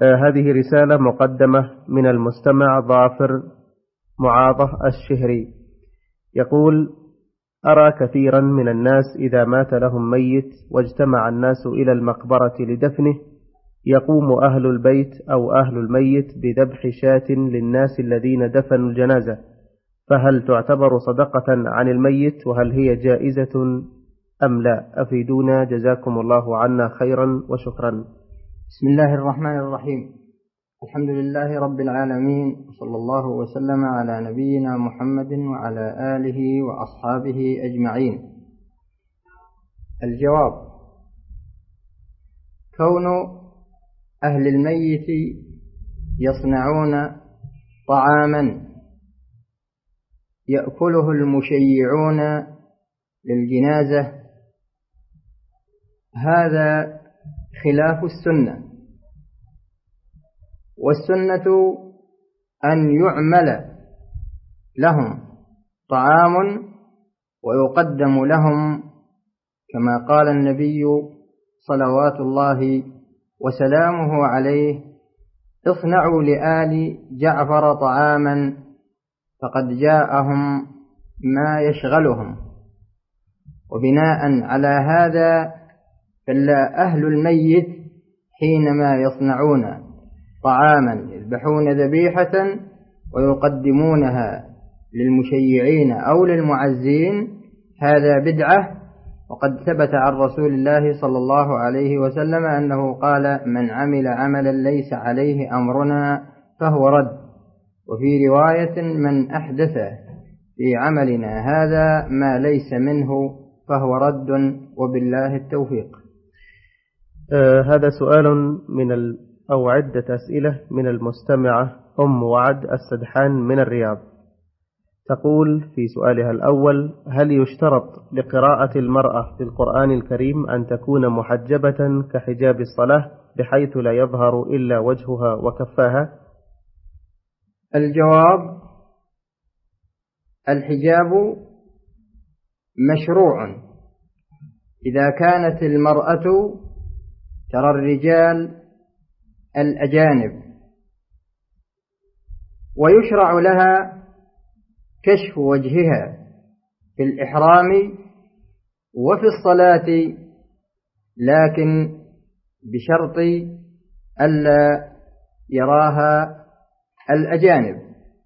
هذه رسالة مقدمة من المستمع ظافر معاضة الشهري، يقول: أرى كثيرا من الناس إذا مات لهم ميت واجتمع الناس إلى المقبرة لدفنه يقوم أهل البيت أو أهل الميت بذبح شاة للناس الذين دفنوا الجنازة، فهل تعتبر صدقة عن الميت؟ وهل هي جائزة أم لا؟ أفيدونا جزاكم الله عنا خيرا وشكرا. بسم الله الرحمن الرحيم. الحمد لله رب العالمين، صلى الله وسلم على نبينا محمد وعلى آله وأصحابه أجمعين. الجواب: كون أهل الميت يصنعون طعاما يأكله المشيعون للجنازة هذا خلاف السنة، والسنة أن يعمل لهم طعام ويقدم لهم كما قال النبي صلوات الله وسلامه عليه: اصنعوا لآل جعفر طعاما فقد جاءهم ما يشغلهم. وبناء على هذا فلا أهل الميت حينما يصنعون طعاما يذبحون ذبيحة ويقدمونها للمشيعين أو للمعزين هذا بدعة، وقد ثبت عن رسول الله صلى الله عليه وسلم أنه قال: من عمل عملا ليس عليه أمرنا فهو رد. وفي رواية: من أحدث في عملنا هذا ما ليس منه فهو رد، وبالله التوفيق. هذا سؤال أو عدة أسئلة من المستمعة أم وعد السدحان من الرياض. تقول في سؤالها الأول: هل يشترط لقراءة المرأة في القرآن الكريم أن تكون محجبة كحجاب الصلاة بحيث لا يظهر إلا وجهها وكفاها؟ الجواب: الحجاب مشروع إذا كانت المرأة ترى الرجال الأجانب، ويشرع لها كشف وجهها في الإحرام وفي الصلاة، لكن بشرط ألا يراها الأجانب.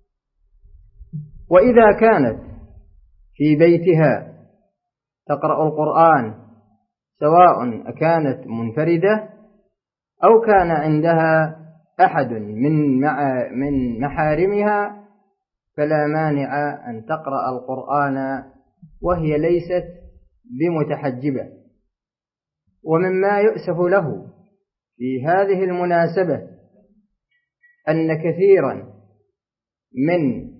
وإذا كانت في بيتها تقرأ القرآن سواء كانت منفردة أو كان عندها أحد من محارمها فلا مانع أن تقرأ القرآن وهي ليست بمتحجبة. ومما يؤسف له في هذه المناسبة أن كثيرا من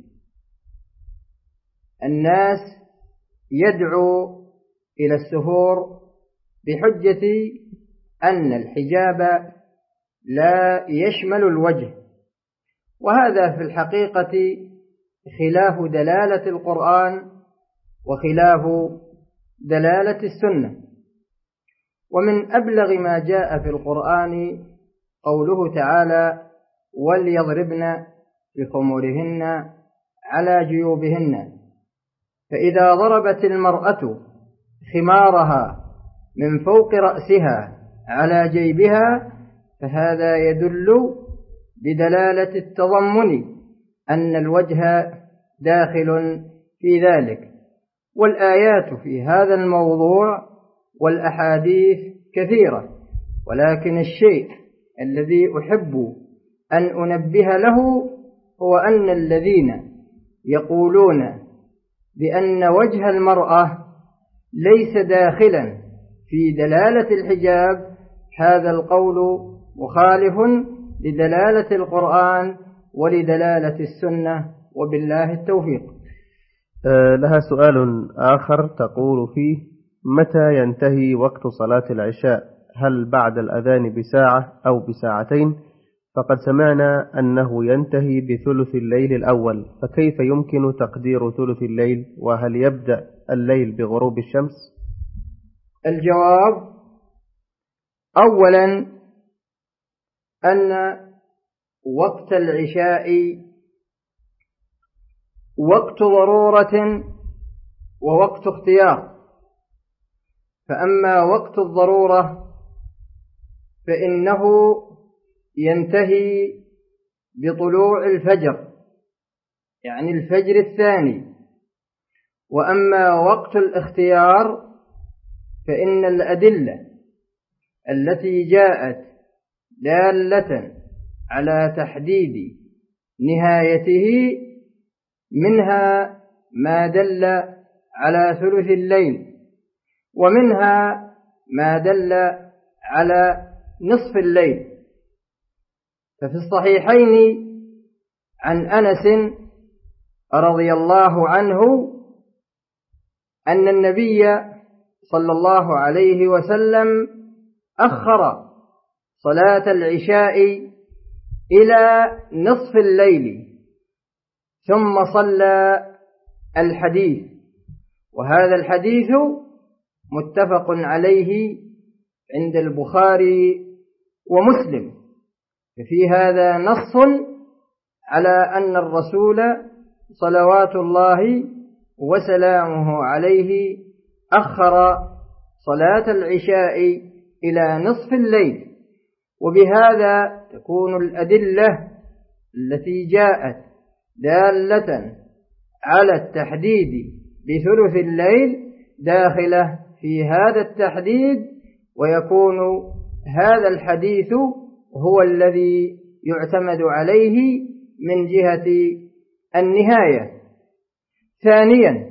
الناس يدعو إلى السفور بحجة أن الحجاب لا يشمل الوجه، وهذا في الحقيقة خلاف دلالة القرآن وخلاف دلالة السنة. ومن أبلغ ما جاء في القرآن قوله تعالى: وليضربن بخمورهن على جيوبهن. فإذا ضربت المرأة خمارها من فوق رأسها على جيبها فهذا يدل بدلالة التضمن أن الوجه داخل في ذلك. والآيات في هذا الموضوع والأحاديث كثيرة، ولكن الشيء الذي أحب أن أنبه له هو أن الذين يقولون بأن وجه المرأة ليس داخلا في دلالة الحجاب هذا القول مخالف لدلالة القرآن ولدلالة السنة، وبالله التوفيق. لها سؤال آخر تقول فيه: متى ينتهي وقت صلاة العشاء؟ هل بعد الأذان بساعة أو بساعتين؟ فقد سمعنا أنه ينتهي بثلث الليل الأول، فكيف يمكن تقدير ثلث الليل؟ وهل يبدأ الليل بغروب الشمس؟ الجواب: أولا أن وقت العشاء وقت ضرورة ووقت اختيار. فأما وقت الضرورة فإنه ينتهي بطلوع الفجر، يعني الفجر الثاني. وأما وقت الاختيار فإن الأدلة التي جاءت دالة على تحديد نهايته منها ما دل على ثلث الليل، ومنها ما دل على نصف الليل. ففي الصحيحين عن أنس رضي الله عنه أن النبي صلى الله عليه وسلم أخر صلاة العشاء إلى نصف الليل ثم صلى الحديث. وهذا الحديث متفق عليه عند البخاري ومسلم. ففي هذا نص على أن الرسول صلوات الله وسلامه عليه أخر صلاة العشاء إلى نصف الليل. وبهذا تكون الأدلة التي جاءت دالة على التحديد بثلث الليل داخلة في هذا التحديد، ويكون هذا الحديث هو الذي يعتمد عليه من جهة النهاية. ثانيا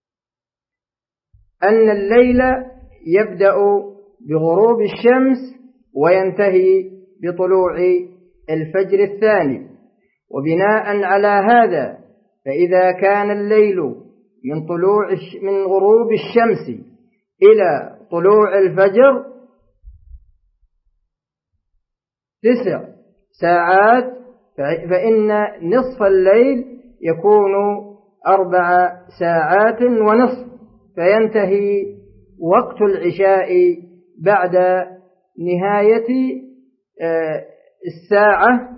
أن الليل يبدأ بغروب الشمس وينتهي بطلوع الفجر الثاني. وبناء على هذا فإذا كان الليل من غروب الشمس إلى طلوع الفجر 9 ساعات، فإن نصف الليل يكون 4 ساعات ونصف، فينتهي وقت العشاء بعد نهاية الساعة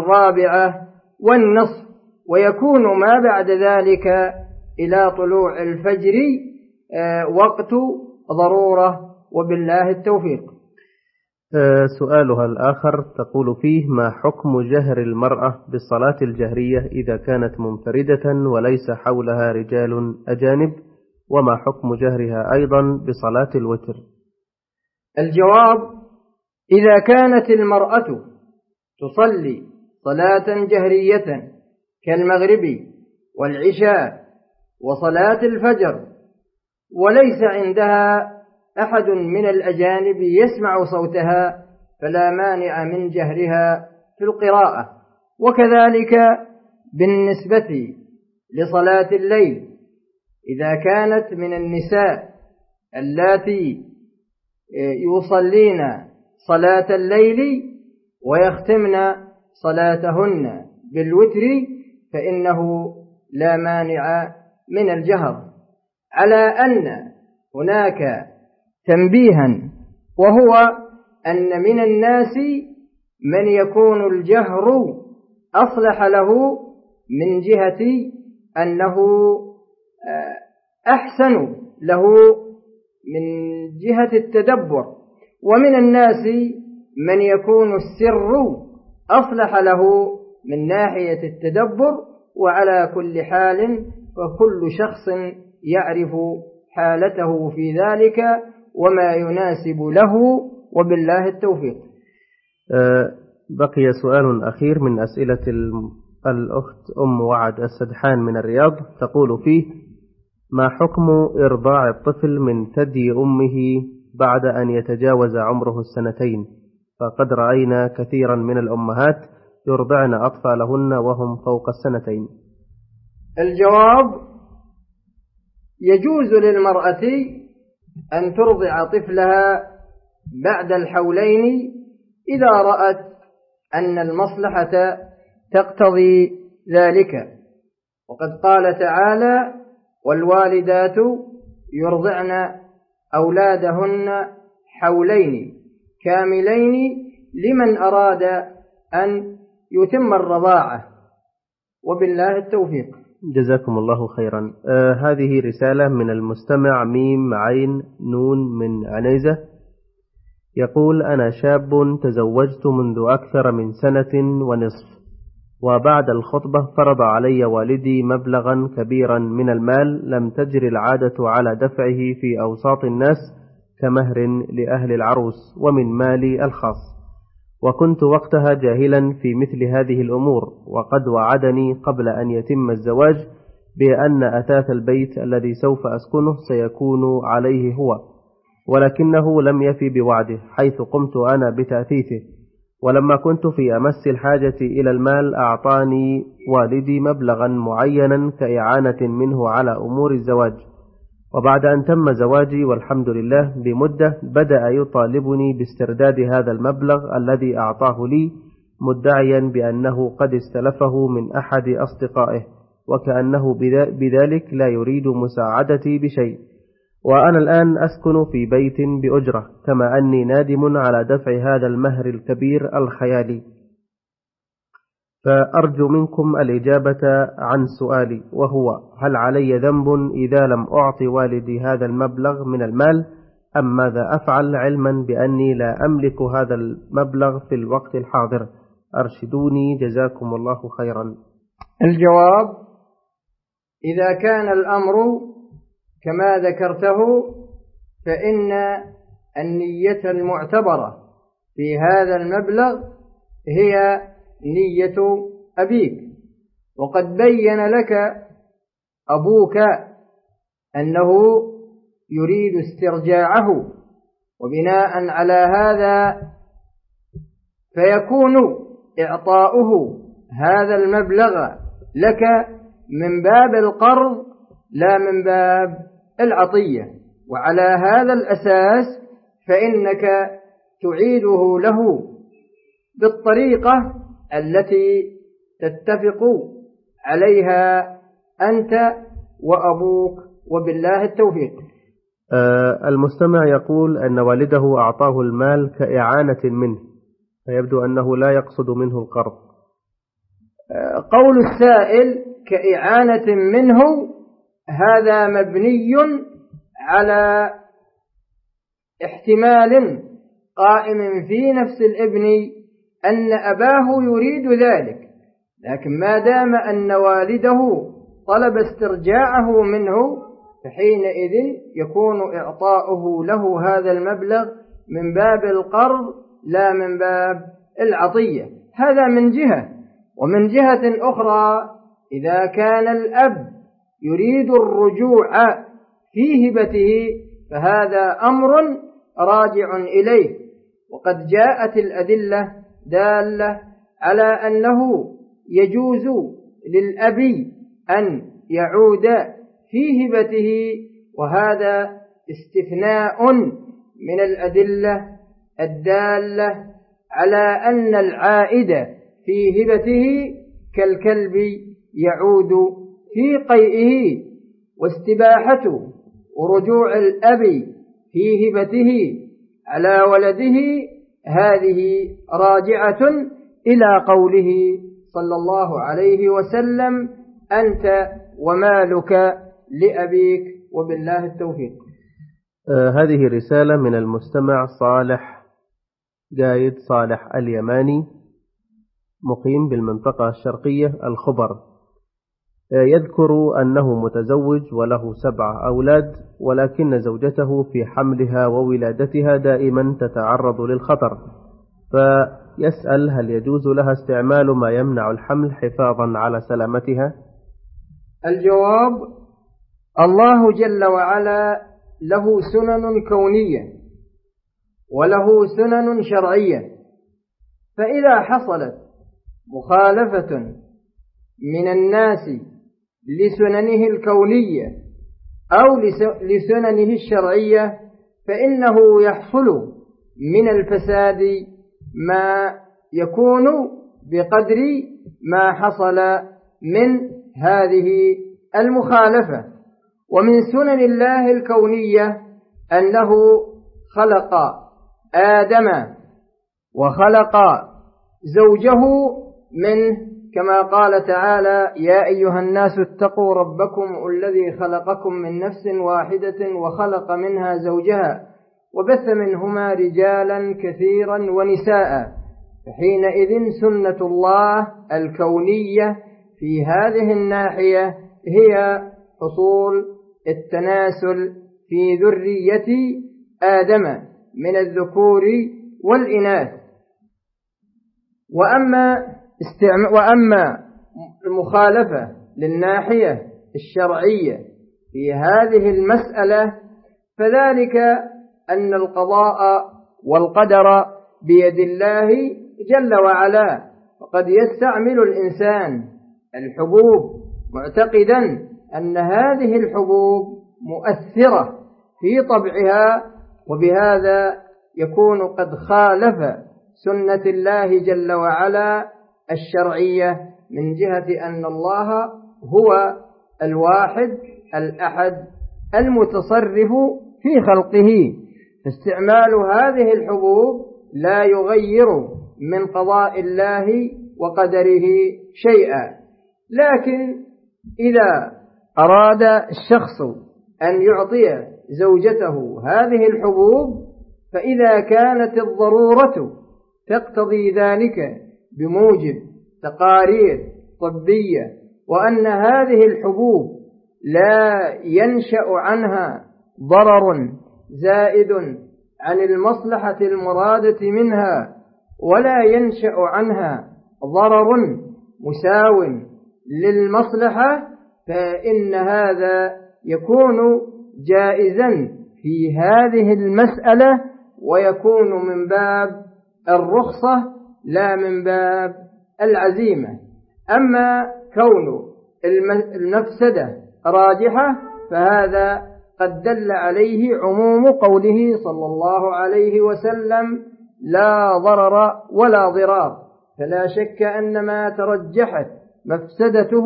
4:15، ويكون ما بعد ذلك إلى طلوع الفجر وقت ضرورة. وبالله التوفيق. سؤالها الآخر تقول فيه: ما حكم جهر المرأة بالصلاة الجهرية إذا كانت منفردة وليس حولها رجال أجانب؟ وما حكم جهرها أيضا بصلاة الوتر؟ الجواب: إذا كانت المرأة تصلي صلاة جهرية كالمغرب والعشاء وصلاة الفجر وليس عندها أحد من الأجانب يسمع صوتها فلا مانع من جهرها في القراءة. وكذلك بالنسبة لصلاة الليل، إذا كانت من النساء اللاتي يصلين صلاة الليل ويختمن صلاتهن بالوتر فإنه لا مانع من الجهر، على أن هناك تنبيها، وهو أن من الناس من يكون الجهر أصلح له من جهة أنه أحسن له من جهة التدبر، ومن الناس من يكون السر أصلح له من ناحية التدبر. وعلى كل حال فكل شخص يعرف حالته في ذلك وما يناسب له، وبالله التوفيق. بقي سؤال أخير من أسئلة الأخت أم وعد السدحان من الرياض، تقول فيه: ما حكم إرضاع الطفل من ثدي أمه بعد أن يتجاوز عمره 2 سنين؟ فقد رأينا كثيرا من الأمهات يرضعن أطفالهن وهم فوق 2 سنين. الجواب: يجوز للمرأة أن ترضع طفلها بعد 2 حولين إذا رأت أن المصلحة تقتضي ذلك. وقد قال تعالى: والوالدات يرضعن أولادهن 2 حولين كاملين لمن أراد أن يتم الرضاعة، وبالله التوفيق. جزاكم الله خيرا. هذه رسالة من المستمع ميم عين نون من عنيزة، يقول: أنا شاب تزوجت منذ أكثر من 1.5 سنة، وبعد الخطبة فرض علي والدي مبلغا كبيرا من المال لم تجر العادة على دفعه في أوساط الناس كمهر لأهل العروس ومن مالي الخاص، وكنت وقتها جاهلا في مثل هذه الأمور، وقد وعدني قبل أن يتم الزواج بأن أثاث البيت الذي سوف أسكنه سيكون عليه هو، ولكنه لم يفي بوعده حيث قمت أنا بتأثيثه، ولما كنت في أمس الحاجة إلى المال أعطاني والدي مبلغا معينا كإعانة منه على أمور الزواج، وبعد أن تم زواجي والحمد لله بمدة بدأ يطالبني باسترداد هذا المبلغ الذي أعطاه لي، مدعيا بأنه قد استلفه من أحد أصدقائه، وكأنه بذلك لا يريد مساعدتي بشيء، وأنا الآن أسكن في بيت بأجرة، كما أني نادم على دفع هذا المهر الكبير الخيالي، فأرجو منكم الإجابة عن سؤالي، وهو: هل علي ذنب إذا لم أعطي والدي هذا المبلغ من المال، أم ماذا أفعل علما بأني لا أملك هذا المبلغ في الوقت الحاضر؟ أرشدوني جزاكم الله خيرا. الجواب: إذا كان الأمر كما ذكرته فإن النية المعتبرة في هذا المبلغ هي نية أبيك، وقد بين لك أبوك أنه يريد استرجاعه، وبناء على هذا فيكون إعطاؤه هذا المبلغ لك من باب القرض لا من باب العطية، وعلى هذا الأساس فإنك تعيده له بالطريقة التي تتفق عليها أنت وأبوك، وبالله التوفيق. المستمع يقول أن والده أعطاه المال كإعانة منه، فيبدو أنه لا يقصد منه القرض. قول السائل كإعانة منه هذا مبني على احتمال قائم في نفس الابن أن أباه يريد ذلك، لكن ما دام أن والده طلب استرجاعه منه فحينئذ يكون إعطاؤه له هذا المبلغ من باب القرض لا من باب العطية. هذا من جهة. ومن جهة أخرى إذا كان الأب يريد الرجوع في هبته فهذا أمر راجع إليه، وقد جاءت الأدلة دالة على أنه يجوز للأب أن يعود في هبته، وهذا استثناء من الأدلة الدالة على أن العائد في هبته كالكلب يعود في قيئه، واستباحة ورجوع الأب في هبته على ولده هذه راجعة إلى قوله صلى الله عليه وسلم: أنت ومالك لأبيك، وبالله التوفيق. هذه رسالة من المستمع صالح جايد صالح اليماني، مقيم بالمنطقة الشرقية الخبر، يذكر أنه متزوج وله 7 أولاد، ولكن زوجته في حملها وولادتها دائما تتعرض للخطر، فيسأل: هل يجوز لها استعمال ما يمنع الحمل حفاظا على سلامتها؟ الجواب: الله جل وعلا له سنن كونية وله سنن شرعية، فإذا حصلت مخالفة من الناس لسننه الكونية أو لسننه الشرعية فإنه يحصل من الفساد ما يكون بقدر ما حصل من هذه المخالفة. ومن سنن الله الكونية أنه خلق آدم وخلق زوجه منه كما قال تعالى: يا أيها الناس اتقوا ربكم الذي خلقكم من نفس واحدة وخلق منها زوجها وبث منهما رجالا كثيرا ونساء. فحينئذ سنة الله الكونية في هذه الناحية هي حصول التناسل في ذرية آدم من الذكور والإناث. وأما المخالفة للناحية الشرعية في هذه المسألة فذلك أن القضاء والقدر بيد الله جل وعلا، وقد يستعمل الإنسان الحبوب معتقدا أن هذه الحبوب مؤثرة في طبعها، وبهذا يكون قد خالف سنة الله جل وعلا الشرعية من جهة أن الله هو الواحد الأحد المتصرف في خلقه. فاستعمال هذه الحبوب لا يغير من قضاء الله وقدره شيئا. لكن إذا أراد الشخص أن يعطي زوجته هذه الحبوب، فإذا كانت الضرورة تقتضي ذلك بموجب تقارير طبية، وأن هذه الحبوب لا ينشأ عنها ضرر زائد عن المصلحة المرادة منها، ولا ينشأ عنها ضرر مساو للمصلحة، فإن هذا يكون جائزا في هذه المسألة، ويكون من باب الرخصة لا من باب العزيمة. أما كون المفسدة راجحة فهذا قد دل عليه عموم قوله صلى الله عليه وسلم: لا ضرر ولا ضرار. فلا شك أن ما ترجحت مفسدته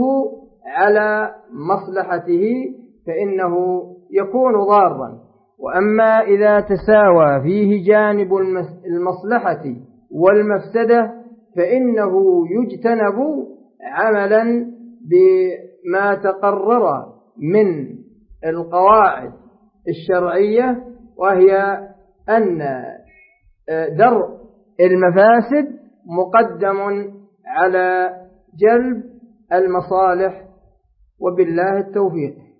على مصلحته فإنه يكون ضارا. وأما إذا تساوى فيه جانب المصلحة والمفسدة فإنه يجتنب عملا بما تقرر من القواعد الشرعية، وهي أن درء المفاسد مقدم على جلب المصالح، وبالله التوفيق.